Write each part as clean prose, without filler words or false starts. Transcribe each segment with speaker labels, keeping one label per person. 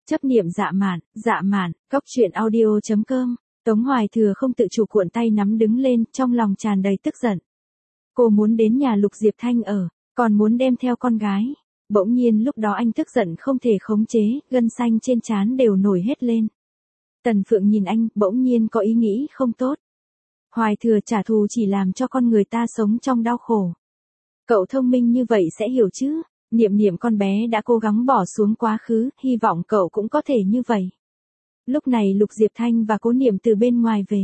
Speaker 1: Chấp niệm dạ mạn, cóc truyện audio.com. Tống Hoài Thừa không tự chủ cuộn tay nắm đứng lên, trong lòng tràn đầy tức giận. Cô muốn đến nhà Lục Diệp Thanh ở, còn muốn đem theo con gái. Bỗng nhiên lúc đó anh tức giận không thể khống chế, gân xanh trên trán đều nổi hết lên. Tần Phượng nhìn anh, bỗng nhiên có ý nghĩ không tốt. Hoài Thừa, trả thù chỉ làm cho con người ta sống trong đau khổ. Cậu thông minh như vậy sẽ hiểu chứ. Niệm Niệm con bé đã cố gắng bỏ xuống quá khứ, hy vọng cậu cũng có thể như vậy. Lúc này Lục Diệp Thanh và Cố Niệm từ bên ngoài về.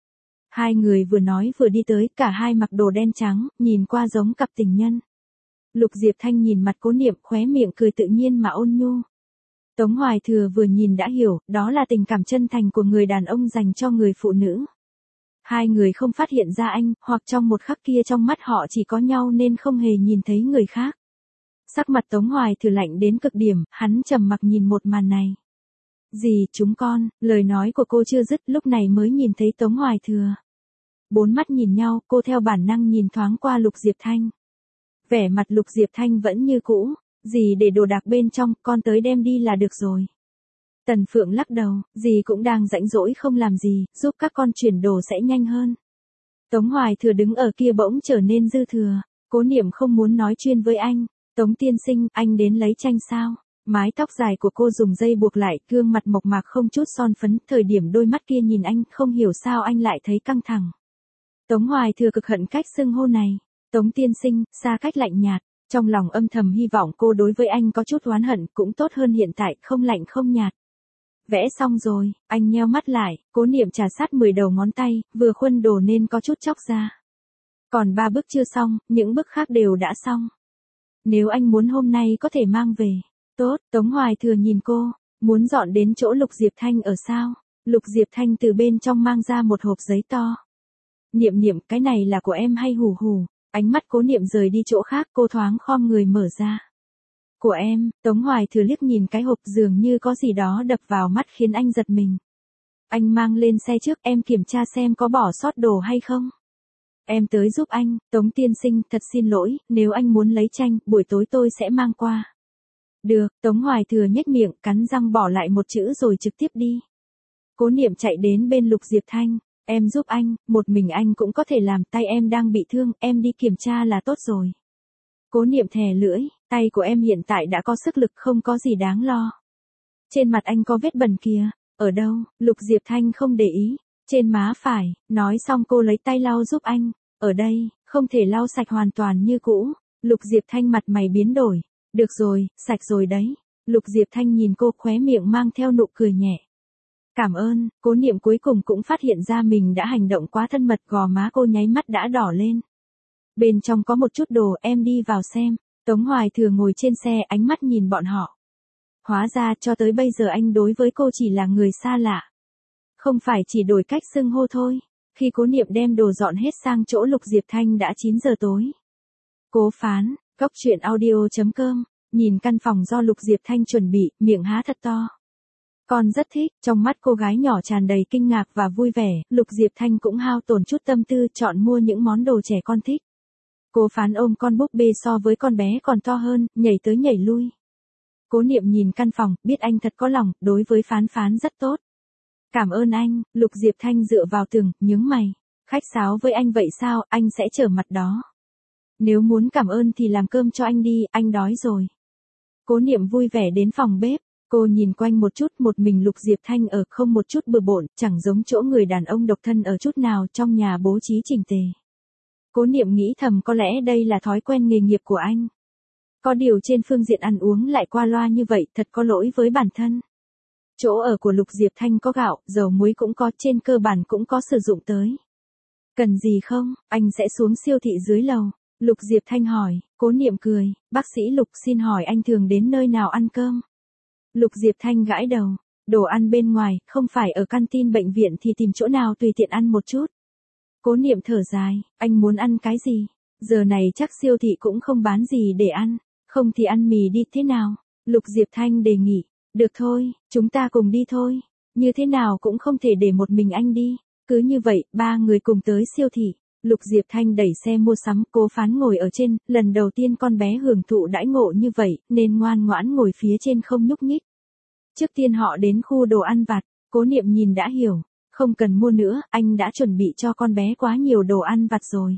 Speaker 1: Hai người vừa nói vừa đi tới, cả hai mặc đồ đen trắng, nhìn qua giống cặp tình nhân. Lục Diệp Thanh nhìn mặt Cố Niệm, khóe miệng cười tự nhiên mà ôn nhu. Tống Hoài Thừa vừa nhìn đã hiểu, đó là tình cảm chân thành của người đàn ông dành cho người phụ nữ. Hai người không phát hiện ra anh, hoặc trong một khắc kia trong mắt họ chỉ có nhau nên không hề nhìn thấy người khác. Sắc mặt Tống Hoài Thừa lạnh đến cực điểm, hắn trầm mặc nhìn một màn này. Gì, chúng con, lời nói của cô chưa dứt lúc này mới nhìn thấy Tống Hoài Thừa. Bốn mắt nhìn nhau, cô theo bản năng nhìn thoáng qua Lục Diệp Thanh. Vẻ mặt Lục Diệp Thanh vẫn như cũ, gì để đồ đạc bên trong, con tới đem đi là được rồi. Tần Phượng lắc đầu, dì cũng đang rãnh rỗi không làm gì, giúp các con chuyển đồ sẽ nhanh hơn. Tống Hoài Thừa đứng ở kia bỗng trở nên dư thừa, Cố Niệm không muốn nói chuyên với anh. Tống tiên sinh, anh đến lấy tranh sao? Mái tóc dài của cô dùng dây buộc lại, gương mặt mộc mạc không chút son phấn, thời điểm đôi mắt kia nhìn anh, không hiểu sao anh lại thấy căng thẳng. Tống Hoài Thừa cực hận cách xưng hô này. Tống tiên sinh, xa cách lạnh nhạt, trong lòng âm thầm hy vọng cô đối với anh có chút oán hận, cũng tốt hơn hiện tại, không lạnh không nhạt. Vẽ xong rồi, anh nheo mắt lại, Cố Niệm trà sát 10 đầu ngón tay, vừa khuân đồ nên có chút chóc ra. Còn 3 bước chưa xong, những bước khác đều đã xong. Nếu anh muốn hôm nay có thể mang về. Tốt, Tống Hoài Thừa nhìn cô, muốn dọn đến chỗ Lục Diệp Thanh ở sao? Lục Diệp Thanh từ bên trong mang ra một hộp giấy to. Niệm Niệm, cái này là của em hay hù hù? Ánh mắt Cố Niệm rời đi chỗ khác, cô thoáng khom người mở ra. Của em, Tống Hoài Thừa liếc nhìn cái hộp dường như có gì đó đập vào mắt khiến anh giật mình. Anh mang lên xe trước, em kiểm tra xem có bỏ sót đồ hay không. Em tới giúp anh, Tống tiên sinh, thật xin lỗi, nếu anh muốn lấy tranh, buổi tối tôi sẽ mang qua. Được, Tống Hoài Thừa nhếch miệng, cắn răng bỏ lại một chữ rồi trực tiếp đi. Cố Niệm chạy đến bên Lục Diệp Thanh, em giúp anh, một mình anh cũng có thể làm, tay em đang bị thương, em đi kiểm tra là tốt rồi. Cố Niệm thè lưỡi, tay của em hiện tại đã có sức lực, không có gì đáng lo. Trên mặt anh có vết bẩn kìa, ở đâu? Lục Diệp Thanh không để ý. Trên má phải, nói xong cô lấy tay lau giúp anh, ở đây, không thể lau sạch hoàn toàn như cũ. Lục Diệp Thanh mặt mày biến đổi, được rồi, sạch rồi đấy. Lục Diệp Thanh nhìn cô, khóe miệng mang theo nụ cười nhẹ. Cảm ơn. Cố Niệm cuối cùng cũng phát hiện ra mình đã hành động quá thân mật, gò má cô nháy mắt đã đỏ lên. Bên trong có một chút đồ, em đi vào xem. Tống Hoài Thừa ngồi trên xe, ánh mắt nhìn bọn họ. Hóa ra cho tới bây giờ anh đối với cô chỉ là người xa lạ. Không phải chỉ đổi cách xưng hô thôi. Khi Cố Niệm đem đồ dọn hết sang chỗ Lục Diệp Thanh đã 9 giờ tối. Cố Phán, cóc truyện audio.com, nhìn căn phòng do Lục Diệp Thanh chuẩn bị, miệng há thật to. Con rất thích, trong mắt cô gái nhỏ tràn đầy kinh ngạc và vui vẻ, Lục Diệp Thanh cũng hao tổn chút tâm tư chọn mua những món đồ trẻ con thích. Cố Phán ôm con búp bê so với con bé còn to hơn, nhảy tới nhảy lui. Cố Niệm nhìn căn phòng, biết anh thật có lòng, đối với Phán Phán rất tốt. Cảm ơn anh. Lục Diệp Thanh dựa vào tường, nhướng mày. Khách sáo với anh vậy sao, anh sẽ trở mặt đó. Nếu muốn cảm ơn thì làm cơm cho anh đi, anh đói rồi. Cố Niệm vui vẻ đến phòng bếp, cô nhìn quanh một chút, một mình Lục Diệp Thanh ở, không một chút bừa bộn, chẳng giống chỗ người đàn ông độc thân ở chút nào, trong nhà bố trí chỉnh tề. Cố Niệm nghĩ thầm có lẽ đây là thói quen nghề nghiệp của anh. Có điều trên phương diện ăn uống lại qua loa như vậy, thật có lỗi với bản thân. Chỗ ở của Lục Diệp Thanh có gạo, dầu muối cũng có, trên cơ bản cũng có sử dụng tới. Cần gì không, anh sẽ xuống siêu thị dưới lầu. Lục Diệp Thanh hỏi. Cố Niệm cười, bác sĩ Lục, xin hỏi anh thường đến nơi nào ăn cơm? Lục Diệp Thanh gãi đầu, đồ ăn bên ngoài, không phải ở canteen bệnh viện thì tìm chỗ nào tùy tiện ăn một chút. Cố Niệm thở dài, anh muốn ăn cái gì? Giờ này chắc siêu thị cũng không bán gì để ăn, không thì ăn mì đi thế nào? Lục Diệp Thanh đề nghị. Được thôi, chúng ta cùng đi thôi. Như thế nào cũng không thể để một mình anh đi. Cứ như vậy, 3 người cùng tới siêu thị. Lục Diệp Thanh đẩy xe mua sắm, Cố Phán ngồi ở trên, lần đầu tiên con bé hưởng thụ đãi ngộ như vậy, nên ngoan ngoãn ngồi phía trên không nhúc nhích. Trước tiên họ đến khu đồ ăn vặt, Cố Niệm nhìn đã hiểu, không cần mua nữa, anh đã chuẩn bị cho con bé quá nhiều đồ ăn vặt rồi.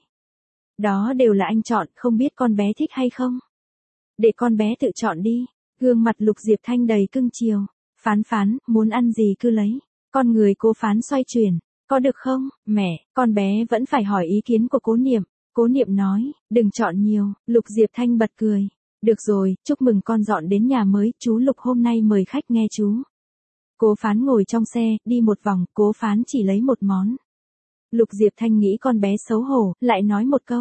Speaker 1: Đó đều là anh chọn, không biết con bé thích hay không. Để con bé tự chọn đi. Gương mặt Lục Diệp Thanh đầy cưng chiều. Phán Phán, muốn ăn gì cứ lấy. Con người Cố Phán xoay chuyển. Có được không, mẹ, con bé vẫn phải hỏi ý kiến của Cố Niệm. Cố Niệm nói, đừng chọn nhiều. Lục Diệp Thanh bật cười. Được rồi, chúc mừng con dọn đến nhà mới, chú Lục hôm nay mời khách nghe chú. Cố Phán ngồi trong xe, đi một vòng, Cố Phán chỉ lấy một món. Lục Diệp Thanh nghĩ con bé xấu hổ, lại nói một câu.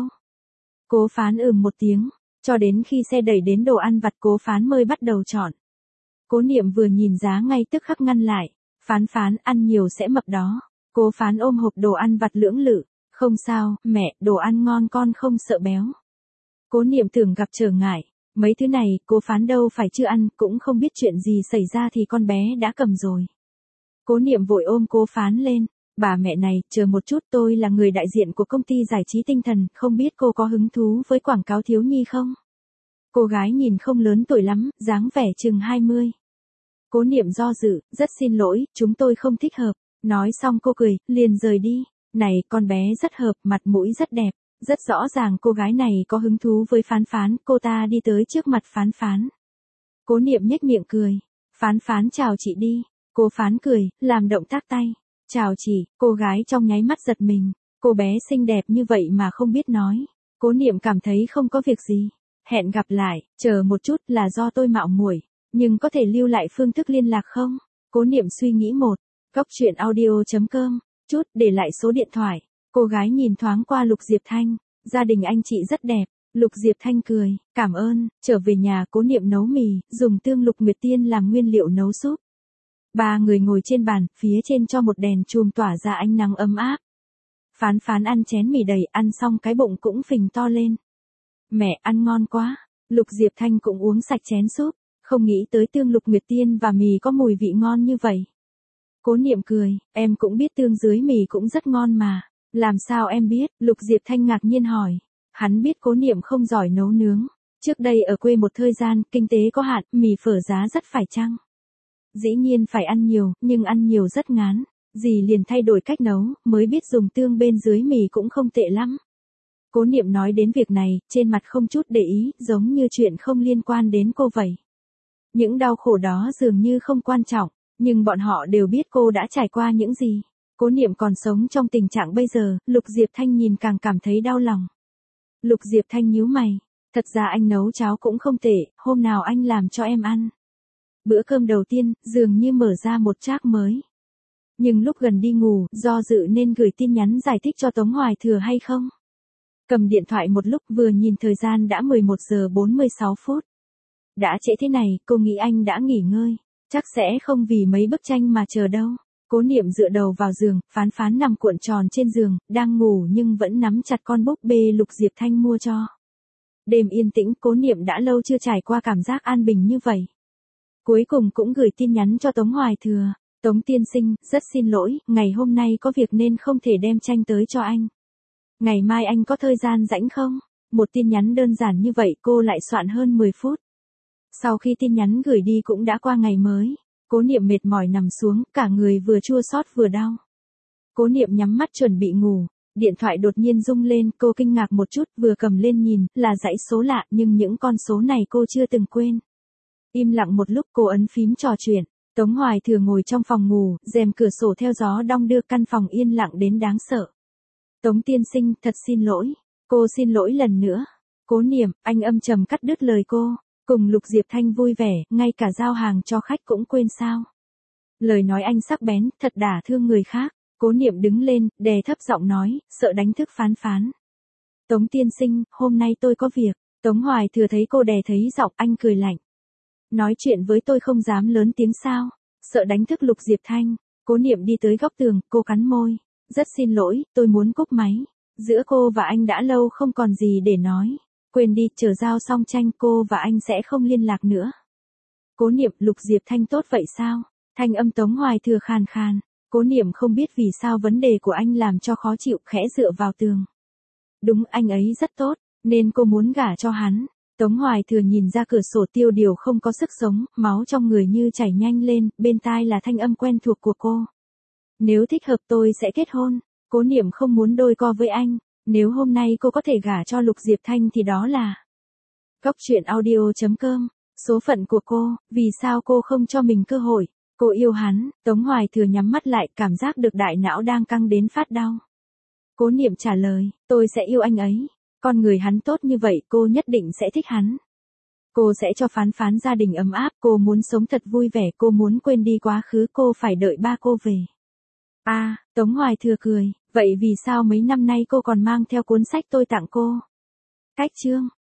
Speaker 1: Cố Phán một tiếng, cho đến khi xe đẩy đến đồ ăn vặt Cố Phán mới bắt đầu chọn. Cố Niệm vừa nhìn giá ngay tức khắc ngăn lại. Phán Phán, ăn nhiều sẽ mập đó. Cố Phán ôm hộp đồ ăn vặt lưỡng lự. Không sao, mẹ, đồ ăn ngon con không sợ béo. Cố Niệm tưởng gặp trở ngại. Mấy thứ này, Cố Phán đâu phải chưa ăn, cũng không biết chuyện gì xảy ra thì con bé đã cầm rồi. Cố Niệm vội ôm Cố Phán lên. Bà mẹ này, chờ một chút, tôi là người đại diện của công ty giải trí tinh thần, không biết cô có hứng thú với quảng cáo thiếu nhi không? Cô gái nhìn không lớn tuổi lắm, dáng vẻ chừng 20. Cố Niệm do dự, rất xin lỗi, chúng tôi không thích hợp. Nói xong cô cười, liền rời đi. Này, con bé rất hợp, mặt mũi rất đẹp. Rất rõ ràng cô gái này có hứng thú với Phán Phán, cô ta đi tới trước mặt Phán Phán. Cố Niệm nhếch miệng cười. Phán Phán chào chị đi. Cố Phán cười, làm động tác tay. Chào chị, cô gái trong nháy mắt giật mình. Cô bé xinh đẹp như vậy mà không biết nói. Cố Niệm cảm thấy không có việc gì. Hẹn gặp lại, chờ một chút, là do tôi mạo muội, nhưng có thể lưu lại phương thức liên lạc không? Cố Niệm suy nghĩ một. Góc truyện audio.com. Chút, để lại số điện thoại. Cô gái nhìn thoáng qua Lục Diệp Thanh. Gia đình anh chị rất đẹp. Lục Diệp Thanh cười, cảm ơn. Trở về nhà, Cố Niệm nấu mì, dùng tương Lục Nguyệt Tiên làm nguyên liệu nấu súp. Ba người ngồi trên bàn, phía trên cho một đèn chùm tỏa ra ánh nắng ấm áp. Phán Phán ăn chén mì đầy, ăn xong cái bụng cũng phình to lên. Mẹ, ăn ngon quá. Lục Diệp Thanh cũng uống sạch chén súp, không nghĩ tới tương Lục Nguyệt Tiên và mì có mùi vị ngon như vậy. Cố Niệm cười, em cũng biết tương dưới mì cũng rất ngon mà. Làm sao em biết? Lục Diệp Thanh ngạc nhiên hỏi. Hắn biết Cố Niệm không giỏi nấu nướng. Trước đây ở quê một thời gian, kinh tế có hạn, mì phở giá rất phải chăng. Dĩ nhiên phải ăn nhiều, nhưng ăn nhiều rất ngán. Dì liền thay đổi cách nấu, mới biết dùng tương bên dưới mì cũng không tệ lắm. Cố Niệm nói đến việc này, trên mặt không chút để ý, giống như chuyện không liên quan đến cô vậy. Những đau khổ đó dường như không quan trọng, nhưng bọn họ đều biết cô đã trải qua những gì. Cố Niệm còn sống trong tình trạng bây giờ, Lục Diệp Thanh nhìn càng cảm thấy đau lòng. Lục Diệp Thanh nhíu mày, thật ra anh nấu cháo cũng không tệ, hôm nào anh làm cho em ăn. Bữa cơm đầu tiên, dường như mở ra một trác mới. Nhưng lúc gần đi ngủ, do dự nên gửi tin nhắn giải thích cho Tống Hoài Thừa hay không. Cầm điện thoại một lúc vừa nhìn thời gian đã 11 giờ 46 phút. Đã trễ thế này, cô nghĩ anh đã nghỉ ngơi. Chắc sẽ không vì mấy bức tranh mà chờ đâu. Cố Niệm dựa đầu vào giường, Phán Phán nằm cuộn tròn trên giường, đang ngủ nhưng vẫn nắm chặt con búp bê Lục Diệp Thanh mua cho. Đêm yên tĩnh, Cố Niệm đã lâu chưa trải qua cảm giác an bình như vậy. Cuối cùng cũng gửi tin nhắn cho Tống Hoài Thừa. Tống tiên sinh, rất xin lỗi, ngày hôm nay có việc nên không thể đem tranh tới cho anh. Ngày mai anh có thời gian rảnh không? Một tin nhắn đơn giản như vậy cô lại soạn hơn 10 phút. Sau khi tin nhắn gửi đi cũng đã qua ngày mới. Cố Niệm mệt mỏi nằm xuống, cả người vừa chua xót vừa đau. Cố Niệm nhắm mắt chuẩn bị ngủ. Điện thoại đột nhiên rung lên, cô kinh ngạc một chút, vừa cầm lên nhìn, là dãy số lạ, nhưng những con số này cô chưa từng quên. Im lặng một lúc cô ấn phím trò chuyện. Tống Hoài Thừa ngồi trong phòng ngủ, rèm cửa sổ theo gió đong đưa, căn phòng yên lặng đến đáng sợ. Tống tiên sinh, thật xin lỗi. Cô xin lỗi lần nữa. Cố Niệm, anh âm trầm cắt đứt lời cô. Cùng Lục Diệp Thanh vui vẻ, ngay cả giao hàng cho khách cũng quên sao. Lời nói anh sắc bén, thật đả thương người khác. Cố Niệm đứng lên, đè thấp giọng nói, sợ đánh thức Phán Phán. Tống tiên sinh, hôm nay tôi có việc. Tống Hoài Thừa thấy cô đè thấy giọng, anh cười lạnh. Nói chuyện với tôi không dám lớn tiếng sao, sợ đánh thức Lục Diệp Thanh. Cố Niệm đi tới góc tường, cô cắn môi. Rất xin lỗi, tôi muốn cúp máy. Giữa cô và anh đã lâu không còn gì để nói. Quên đi, chờ giao xong tranh cô và anh sẽ không liên lạc nữa. Cố Niệm, Lục Diệp Thanh tốt vậy sao? Thanh âm Tống Hoài Thừa khàn khàn. Cố Niệm không biết vì sao vấn đề của anh làm cho khó chịu, khẽ dựa vào tường. Đúng, anh ấy rất tốt, nên cô muốn gả cho hắn. Tống Hoài Thừa nhìn ra cửa sổ Tiêu Điều không có sức sống, máu trong người như chảy nhanh lên, bên tai là thanh âm quen thuộc của cô. Nếu thích hợp tôi sẽ kết hôn, Cố Niệm không muốn đôi co với anh, nếu hôm nay cô có thể gả cho Lục Diệp Thanh thì đó là... Cóc truyện audio.com, số phận của cô, vì sao cô không cho mình cơ hội, cô yêu hắn, Tống Hoài Thừa nhắm mắt lại cảm giác được đại não đang căng đến phát đau. Cố Niệm trả lời, tôi sẽ yêu anh ấy, con người hắn tốt như vậy cô nhất định sẽ thích hắn. Cô sẽ cho Phán Phán gia đình ấm áp, cô muốn sống thật vui vẻ, cô muốn quên đi quá khứ, cô phải đợi ba cô về. Tống Hoài Thừa cười, vậy vì sao mấy năm nay cô còn mang theo cuốn sách tôi tặng cô? Cách chương